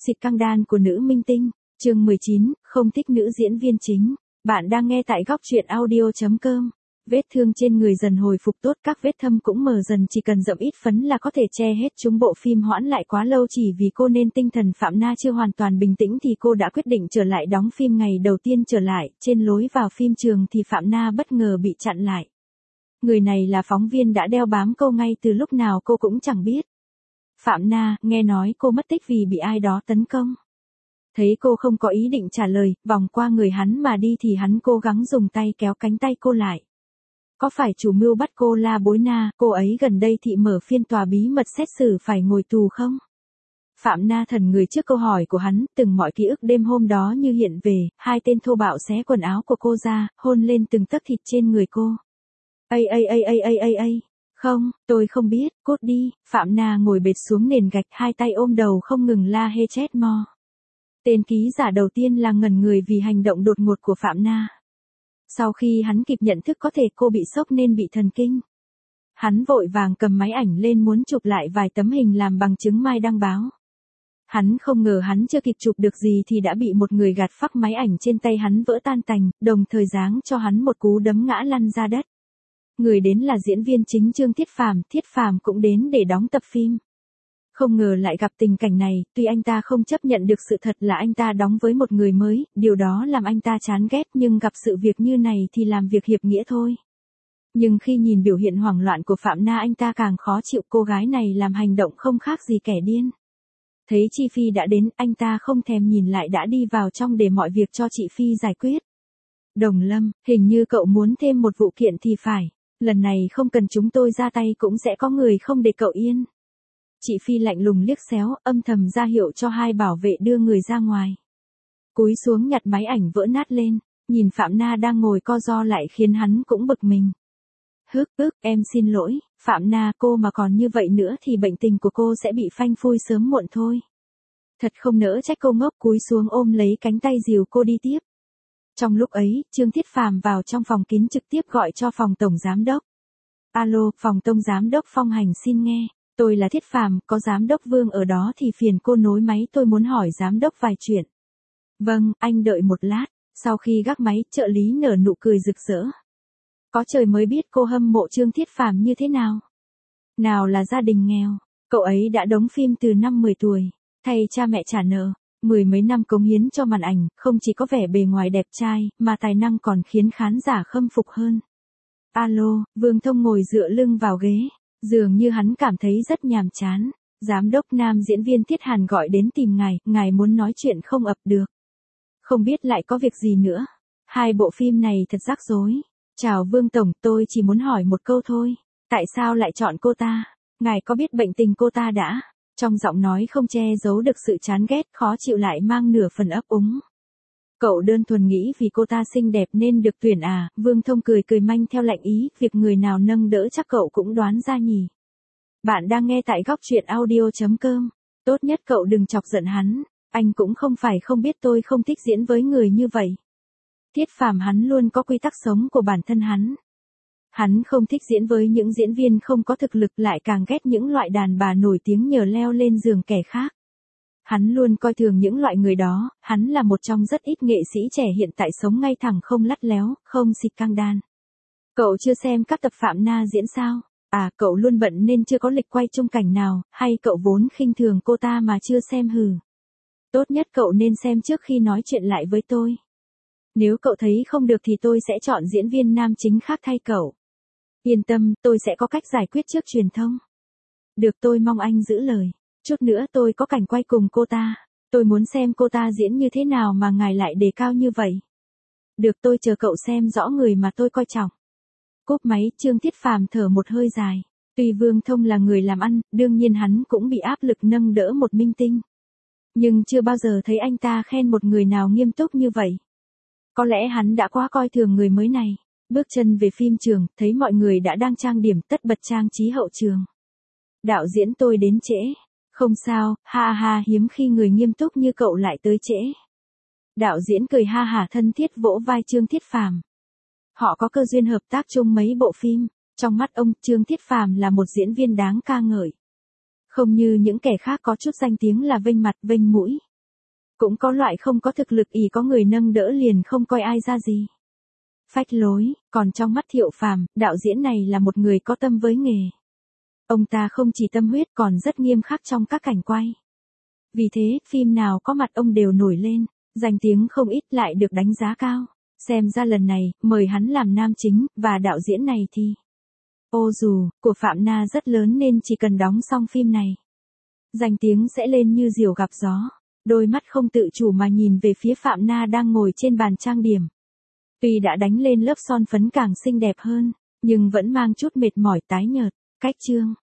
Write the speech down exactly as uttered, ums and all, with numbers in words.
Xịt căng đan của nữ minh tinh, chương mười chín, không thích nữ diễn viên chính. Bạn đang nghe tại góc truyện audio chấm com. Vết thương trên người dần hồi phục tốt, các vết thâm cũng mờ dần, chỉ cần dậm ít phấn là có thể che hết chúng. Bộ phim hoãn lại quá lâu chỉ vì cô nên tinh thần Phạm Na chưa hoàn toàn bình tĩnh thì cô đã quyết định trở lại đóng phim. Ngày đầu tiên trở lại, trên lối vào phim trường thì Phạm Na bất ngờ bị chặn lại. Người này là phóng viên đã đeo bám cô ngay từ lúc nào cô cũng chẳng biết. Phạm Na, nghe nói cô mất tích vì bị ai đó tấn công. Thấy cô không có ý định trả lời, vòng qua người hắn mà đi thì hắn cố gắng dùng tay kéo cánh tay cô lại. Có phải chủ mưu bắt cô La Bối Na, cô ấy gần đây thị mở phiên tòa bí mật xét xử phải ngồi tù không? Phạm Na thần người trước câu hỏi của hắn, từng mọi ký ức đêm hôm đó như hiện về, hai tên thô bạo xé quần áo của cô ra, hôn lên từng tấc thịt trên người cô. Ây ây ây ây ây ây ây. Không, tôi không biết, cút đi. Phạm Na ngồi bệt xuống nền gạch, hai tay ôm đầu không ngừng la hê chết mo. Tên ký giả đầu tiên là ngẩn người vì hành động đột ngột của Phạm Na. Sau khi hắn kịp nhận thức có thể cô bị sốc nên bị thần kinh, hắn vội vàng cầm máy ảnh lên muốn chụp lại vài tấm hình làm bằng chứng mai đăng báo. Hắn không ngờ hắn chưa kịp chụp được gì thì đã bị một người gạt phăng máy ảnh trên tay hắn vỡ tan tành, đồng thời giáng cho hắn một cú đấm ngã lăn ra đất. Người đến là diễn viên chính Trương Thiết Phàm, Thiết Phàm cũng đến để đóng tập phim. Không ngờ lại gặp tình cảnh này, tuy anh ta không chấp nhận được sự thật là anh ta đóng với một người mới, điều đó làm anh ta chán ghét, nhưng gặp sự việc như này thì làm việc hiệp nghĩa thôi. Nhưng khi nhìn biểu hiện hoảng loạn của Phạm Na anh ta càng khó chịu, cô gái này làm hành động không khác gì kẻ điên. Thấy Chi Phi đã đến, anh ta không thèm nhìn lại đã đi vào trong để mọi việc cho chị Phi giải quyết. Đồng Lâm, hình như cậu muốn thêm một vụ kiện thì phải. Lần này không cần chúng tôi ra tay cũng sẽ có người không để cậu yên. Chị Phi lạnh lùng liếc xéo, âm thầm ra hiệu cho hai bảo vệ đưa người ra ngoài. Cúi xuống nhặt máy ảnh vỡ nát lên, nhìn Phạm Na đang ngồi co ro lại khiến hắn cũng bực mình. Hức ức, em xin lỗi, Phạm Na, cô mà còn như vậy nữa thì bệnh tình của cô sẽ bị phanh phui sớm muộn thôi. Thật không nỡ trách cô ngốc, cúi xuống ôm lấy cánh tay dìu cô đi tiếp. Trong lúc ấy, Trương Thiết Phàm vào trong phòng kín trực tiếp gọi cho phòng tổng giám đốc. Alo, phòng tổng giám đốc Phong Hành xin nghe. Tôi là Thiết Phàm, có giám đốc Vương ở đó thì phiền cô nối máy, tôi muốn hỏi giám đốc vài chuyện. Vâng, anh đợi một lát. Sau khi gác máy, trợ lý nở nụ cười rực rỡ. Có trời mới biết cô hâm mộ Trương Thiết Phàm như thế nào. Nào là gia đình nghèo, cậu ấy đã đóng phim từ năm mười tuổi, thay cha mẹ trả nợ. Mười mấy năm cống hiến cho màn ảnh, không chỉ có vẻ bề ngoài đẹp trai, mà tài năng còn khiến khán giả khâm phục hơn. Alo, Vương Thông ngồi dựa lưng vào ghế, dường như hắn cảm thấy rất nhàm chán. Giám đốc nam diễn viên Thiết Hàn gọi đến tìm ngài, ngài muốn nói chuyện không ập được. Không biết lại có việc gì nữa. Hai bộ phim này thật rắc rối. Chào Vương Tổng, tôi chỉ muốn hỏi một câu thôi. Tại sao lại chọn cô ta? Ngài có biết bệnh tình cô ta đã? Trong giọng nói không che giấu được sự chán ghét, khó chịu lại mang nửa phần ấp úng. Cậu đơn thuần nghĩ vì cô ta xinh đẹp nên được tuyển à? Vương Thông cười cười manh theo lạnh ý, việc người nào nâng đỡ chắc cậu cũng đoán ra nhỉ. Bạn đang nghe tại góc truyện audio chấm com. Tốt nhất cậu đừng chọc giận hắn, anh cũng không phải không biết tôi không thích diễn với người như vậy. Thiết Phàm hắn luôn có quy tắc sống của bản thân hắn. Hắn không thích diễn với những diễn viên không có thực lực, lại càng ghét những loại đàn bà nổi tiếng nhờ leo lên giường kẻ khác. Hắn luôn coi thường những loại người đó, hắn là một trong rất ít nghệ sĩ trẻ hiện tại sống ngay thẳng không lắt léo, không xịt căng đan. Cậu chưa xem các tập Phạm Na diễn sao? À, cậu luôn bận nên chưa có lịch quay chung cảnh nào, hay cậu vốn khinh thường cô ta mà chưa xem hừ? Tốt nhất cậu nên xem trước khi nói chuyện lại với tôi. Nếu cậu thấy không được thì tôi sẽ chọn diễn viên nam chính khác thay cậu. Yên tâm, tôi sẽ có cách giải quyết trước truyền thông. Được, tôi mong anh giữ lời. Chút nữa tôi có cảnh quay cùng cô ta. Tôi muốn xem cô ta diễn như thế nào mà ngài lại đề cao như vậy. Được, tôi chờ cậu xem rõ người mà tôi coi trọng. Cúp máy, Trương Thiết Phàm thở một hơi dài. Tuy Vương Thông là người làm ăn, đương nhiên hắn cũng bị áp lực nâng đỡ một minh tinh. Nhưng chưa bao giờ thấy anh ta khen một người nào nghiêm túc như vậy. Có lẽ hắn đã quá coi thường người mới này. Bước chân về phim trường, thấy mọi người đã đang trang điểm, tất bật trang trí hậu trường. Đạo diễn, tôi đến trễ. Không sao, ha ha, hiếm khi người nghiêm túc như cậu lại tới trễ. Đạo diễn cười ha hả thân thiết vỗ vai Trương Thiết Phàm. Họ có cơ duyên hợp tác chung mấy bộ phim, trong mắt ông, Trương Thiết Phàm là một diễn viên đáng ca ngợi. Không như những kẻ khác có chút danh tiếng là vênh mặt vênh mũi. Cũng có loại không có thực lực ỷ có người nâng đỡ liền không coi ai ra gì. Phách lối, còn trong mắt Thiệu Phàm, đạo diễn này là một người có tâm với nghề. Ông ta không chỉ tâm huyết còn rất nghiêm khắc trong các cảnh quay. Vì thế, phim nào có mặt ông đều nổi lên, danh tiếng không ít lại được đánh giá cao. Xem ra lần này, mời hắn làm nam chính, và đạo diễn này thì... Ô dù, của Phạm Na rất lớn nên chỉ cần đóng xong phim này. Danh tiếng sẽ lên như diều gặp gió. Đôi mắt không tự chủ mà nhìn về phía Phạm Na đang ngồi trên bàn trang điểm. Tuy đã đánh lên lớp son phấn càng xinh đẹp hơn, nhưng vẫn mang chút mệt mỏi tái nhợt. Cách chương